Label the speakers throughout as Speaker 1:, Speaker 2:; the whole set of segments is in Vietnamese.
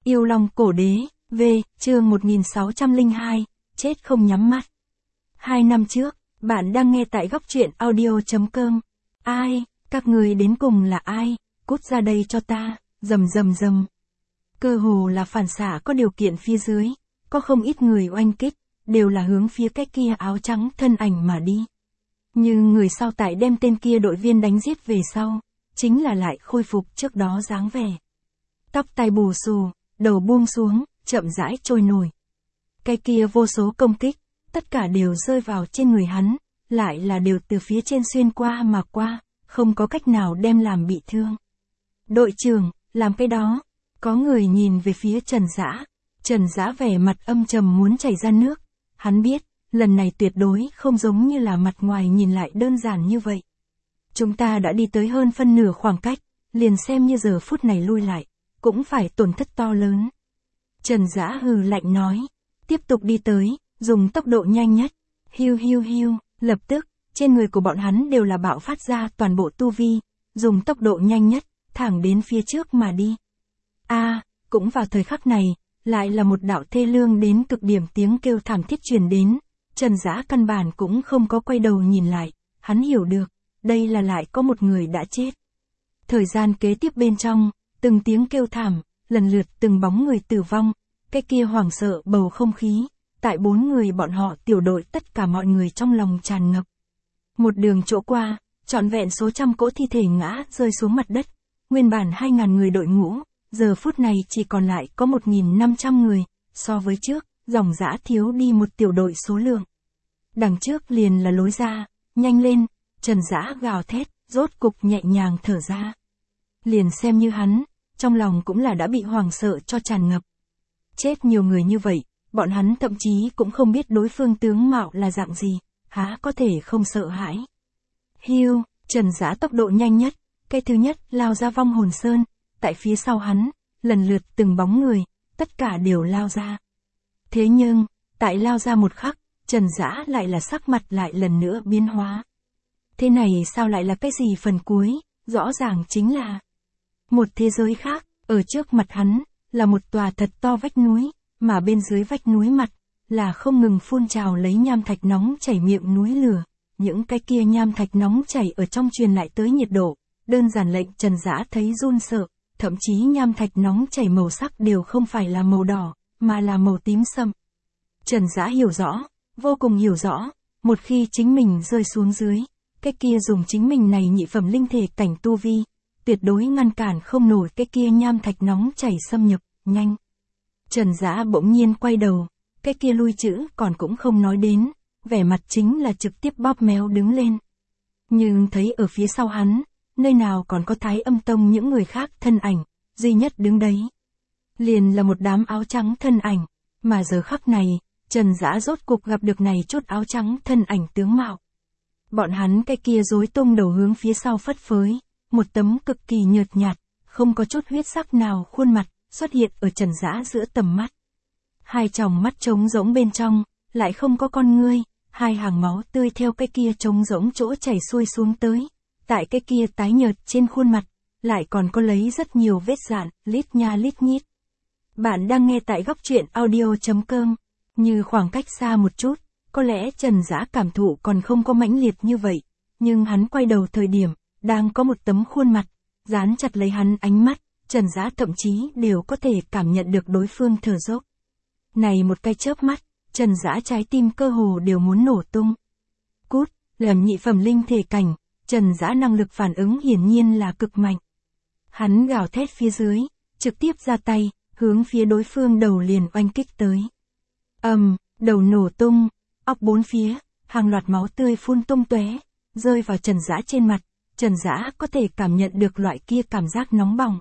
Speaker 1: Yêu Long Cổ Đế, V, chương 1602, chết không nhắm mắt. 2 năm trước, bạn đang nghe tại góc truyện audio.com. Ai, các người đến cùng là ai, cút ra đây cho ta, rầm rầm rầm. Cơ hồ là phản xạ có điều kiện phía dưới, có không ít người oanh kích, đều là hướng phía cái kia áo trắng thân ảnh mà đi. Nhưng người sau tại đem tên kia đội viên đánh giết về sau, chính là lại khôi phục trước đó dáng vẻ. Tóc tai bù xù, đầu buông xuống, chậm rãi trôi nổi. Cái kia vô số công kích, tất cả đều rơi vào trên người hắn, lại là đều từ phía trên xuyên qua mà qua, không có cách nào đem làm bị thương. Đội trưởng, làm cái đó, có người nhìn về phía Trần Dã. Trần Dã vẻ mặt âm trầm muốn chảy ra nước, hắn biết, lần này tuyệt đối không giống như là mặt ngoài nhìn lại đơn giản như vậy. Chúng ta đã đi tới hơn phân nửa khoảng cách, liền xem như giờ phút này lui lại, cũng phải tổn thất to lớn. Trần Dã hừ lạnh nói, tiếp tục đi tới, dùng tốc độ nhanh nhất, hiu hiu hiu, lập tức, trên người của bọn hắn đều là bạo phát ra toàn bộ tu vi, dùng tốc độ nhanh nhất, thẳng đến phía trước mà đi. Cũng vào thời khắc này, lại là một đạo thê lương đến cực điểm tiếng kêu thảm thiết truyền đến, Trần Dã căn bản cũng không có quay đầu nhìn lại, hắn hiểu được, đây là lại có một người đã chết. Thời gian kế tiếp bên trong, từng tiếng kêu thảm, lần lượt từng bóng người tử vong, cái kia hoảng sợ bầu không khí, tại 4 người bọn họ tiểu đội tất cả mọi người trong lòng tràn ngập. Một đường chỗ qua, trọn vẹn số trăm cỗ thi thể ngã rơi xuống mặt đất, nguyên bản 2.000 người đội ngũ, giờ phút này chỉ còn lại có 1.500 người, so với trước, dòng dã thiếu đi một tiểu đội số lượng. Đằng trước liền là lối ra, nhanh lên, Trần Dã gào thét, rốt cục nhẹ nhàng thở ra. Liền xem như hắn, trong lòng cũng là đã bị hoảng sợ cho tràn ngập. Chết nhiều người như vậy, bọn hắn thậm chí cũng không biết đối phương tướng mạo là dạng gì, há có thể không sợ hãi. Hiu, Trần Dã tốc độ nhanh nhất, cái thứ nhất lao ra Vong Hồn Sơn, tại phía sau hắn, lần lượt từng bóng người, tất cả đều lao ra. Thế nhưng, tại lao ra một khắc, Trần Dã lại là sắc mặt lại lần nữa biến hóa. Thế này sao lại là cái gì phần cuối, rõ ràng chính là một thế giới khác, ở trước mặt hắn, là một tòa thật to vách núi, mà bên dưới vách núi mặt, là không ngừng phun trào lấy nham thạch nóng chảy miệng núi lửa, những cái kia nham thạch nóng chảy ở trong truyền lại tới nhiệt độ, đơn giản lệnh Trần Dã thấy run sợ, thậm chí nham thạch nóng chảy màu sắc đều không phải là màu đỏ, mà là màu tím sậm. Trần Dã hiểu rõ, vô cùng hiểu rõ, một khi chính mình rơi xuống dưới, cái kia dùng chính mình này nhị phẩm linh thể cảnh tu vi, tuyệt đối ngăn cản không nổi cái kia nham thạch nóng chảy xâm nhập, nhanh. Trần Dã bỗng nhiên quay đầu, cái kia lui chữ còn cũng không nói đến, vẻ mặt chính là trực tiếp bóp méo đứng lên. Nhưng thấy ở phía sau hắn, nơi nào còn có Thái Âm Tông những người khác thân ảnh, duy nhất đứng đấy. Liền là một đám áo trắng thân ảnh, mà giờ khắc này, Trần Dã rốt cục gặp được này chút áo trắng thân ảnh tướng mạo. Bọn hắn cái kia rối tung đầu hướng phía sau phất phới, một tấm cực kỳ nhợt nhạt, không có chút huyết sắc nào khuôn mặt, xuất hiện ở Trần Dã giữa tầm mắt. Hai tròng mắt trống rỗng bên trong, lại không có con ngươi, hai hàng máu tươi theo cái kia trống rỗng chỗ chảy xuôi xuống tới. Tại cái kia tái nhợt trên khuôn mặt, lại còn có lấy rất nhiều vết rạn, lít nha lít nhít. Bạn đang nghe tại góc truyện audio.com, như khoảng cách xa một chút, có lẽ Trần Dã cảm thụ còn không có mãnh liệt như vậy, nhưng hắn quay đầu thời điểm, đang có một tấm khuôn mặt, dán chặt lấy hắn ánh mắt, Trần Dã thậm chí đều có thể cảm nhận được đối phương thở dốc. Này một cái chớp mắt, Trần Dã trái tim cơ hồ đều muốn nổ tung. Cút, làm nhị phẩm linh thể cảnh, Trần Dã năng lực phản ứng hiển nhiên là cực mạnh. Hắn gào thét phía dưới, trực tiếp ra tay, hướng phía đối phương đầu liền oanh kích tới. Đầu nổ tung, óc bốn phía, hàng loạt máu tươi phun tung tóe, rơi vào Trần Dã trên mặt, Trần Dã có thể cảm nhận được loại kia cảm giác nóng bỏng.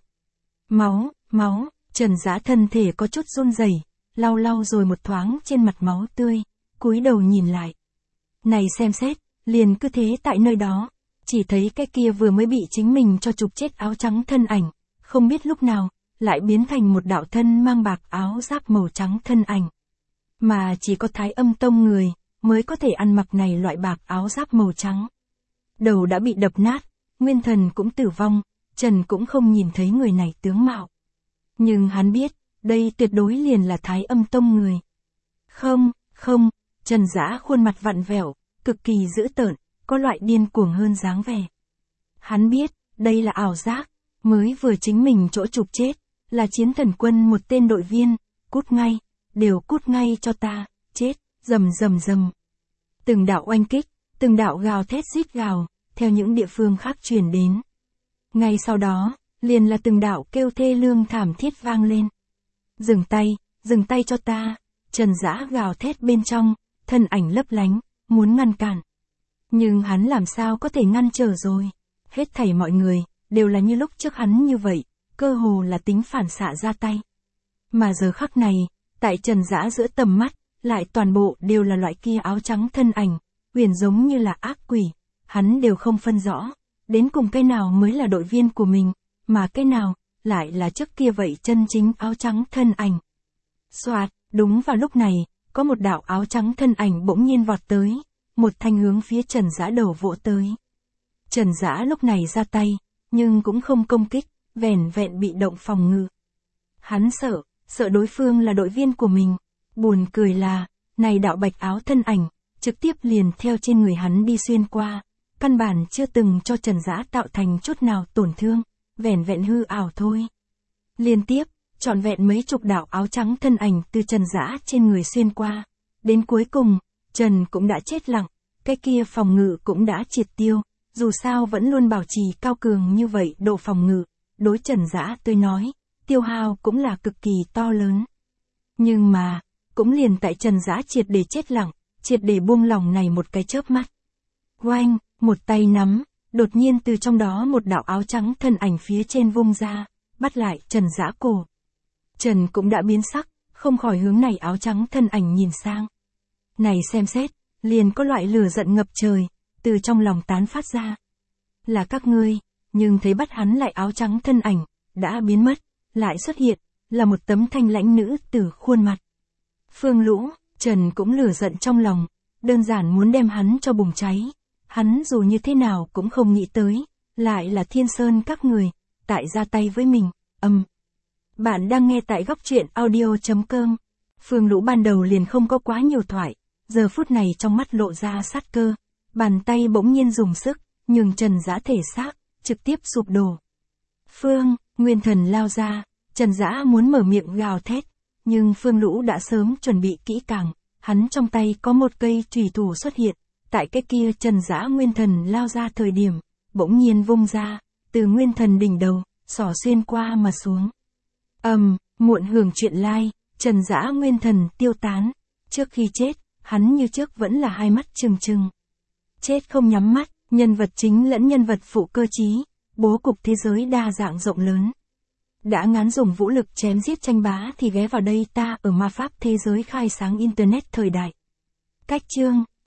Speaker 1: Máu, Trần Dã thân thể có chút run rẩy, lau rồi một thoáng trên mặt máu tươi, cúi đầu nhìn lại. Này xem xét, liền cứ thế tại nơi đó, chỉ thấy cái kia vừa mới bị chính mình cho chụp chết áo trắng thân ảnh, không biết lúc nào, lại biến thành một đạo thân mang bạc áo giáp màu trắng thân ảnh. Mà chỉ có Thái Âm Tông người, mới có thể ăn mặc này loại bạc áo giáp màu trắng. Đầu đã bị đập nát, nguyên thần cũng tử vong, Trần cũng không nhìn thấy người này tướng mạo. Nhưng hắn biết, đây tuyệt đối liền là Thái Âm Tông người. Không, không, Trần Dã khuôn mặt vặn vẹo, cực kỳ dữ tợn, có loại điên cuồng hơn dáng vẻ. Hắn biết, đây là ảo giác, mới vừa chính mình chỗ chụp chết, là Chiến Thần Quân một tên đội viên, cút ngay, đều cút ngay cho ta, chết, rầm rầm rầm. Từng đạo oanh kích, từng đạo gào thét rít gào, theo những địa phương khác truyền đến. Ngay sau đó, liền là từng đạo kêu thê lương thảm thiết vang lên. Dừng tay cho ta, Trần Dã gào thét bên trong, thân ảnh lấp lánh, muốn ngăn cản. Nhưng hắn làm sao có thể ngăn trở rồi, hết thảy mọi người, đều là như lúc trước hắn như vậy, cơ hồ là tính phản xạ ra tay. Mà giờ khắc này, tại Trần Dã giữa tầm mắt, lại toàn bộ đều là loại kia áo trắng thân ảnh, huyền giống như là ác quỷ, hắn đều không phân rõ, đến cùng cái nào mới là đội viên của mình, mà cái nào, lại là trước kia vậy chân chính áo trắng thân ảnh. Soạt, đúng vào lúc này, có một đạo áo trắng thân ảnh bỗng nhiên vọt tới, một thanh hướng phía Trần Dã đầu vỗ tới. Trần Dã lúc này ra tay, nhưng cũng không công kích, vẻn vẹn bị động phòng ngự. Hắn sợ đối phương là đội viên của mình, buồn cười là, này đạo bạch áo thân ảnh, trực tiếp liền theo trên người hắn đi xuyên qua, căn bản chưa từng cho Trần Dã tạo thành chút nào tổn thương, vẻn vẹn hư ảo thôi. Liên tiếp, trọn vẹn mấy chục đạo áo trắng thân ảnh từ Trần Dã trên người xuyên qua, đến cuối cùng, Trần cũng đã chết lặng, cái kia phòng ngự cũng đã triệt tiêu, dù sao vẫn luôn bảo trì cao cường như vậy độ phòng ngự, đối Trần Dã tôi nói, tiêu hao cũng là cực kỳ to lớn. Nhưng mà, cũng liền tại Trần Dã triệt để chết lặng, triệt để buông lòng này một cái chớp mắt. Oanh, một tay nắm, đột nhiên từ trong đó một đạo áo trắng thân ảnh phía trên vung ra, bắt lại Trần Dã cổ. Trần cũng đã biến sắc, không khỏi hướng này áo trắng thân ảnh nhìn sang. Này xem xét, liền có loại lửa giận ngập trời, từ trong lòng tán phát ra. Là các ngươi, nhưng thấy bắt hắn lại áo trắng thân ảnh, đã biến mất, lại xuất hiện, là một tấm thanh lãnh nữ tử khuôn mặt. Phương Lũ, Trần cũng lửa giận trong lòng, đơn giản muốn đem hắn cho bùng cháy. Hắn dù như thế nào cũng không nghĩ tới, lại là Thiên Sơn các người, tại ra tay với mình, Bạn đang nghe tại góc truyện audio.com. Phương Lũ ban đầu liền không có quá nhiều thoại, giờ phút này trong mắt lộ ra sát cơ, bàn tay bỗng nhiên dùng sức, nhường Trần Dã thể xác, trực tiếp sụp đổ. Nguyên Thần lao ra, Trần Dã muốn mở miệng gào thét, nhưng Phương Lũ đã sớm chuẩn bị kỹ càng, hắn trong tay có một cây chùy thủ xuất hiện, tại cái kia Trần Dã Nguyên Thần lao ra thời điểm, bỗng nhiên vung ra, từ Nguyên Thần đỉnh đầu, xỏ xuyên qua mà xuống. Muộn hưởng chuyện lai, Trần Dã Nguyên Thần tiêu tán, trước khi chết, hắn như trước vẫn là hai mắt trừng trừng. Chết không nhắm mắt, nhân vật chính lẫn nhân vật phụ cơ trí, bố cục thế giới đa dạng rộng lớn. Đã ngán dùng vũ lực chém giết tranh bá thì ghé vào đây ta ở ma pháp thế giới khai sáng internet thời đại. Cách chương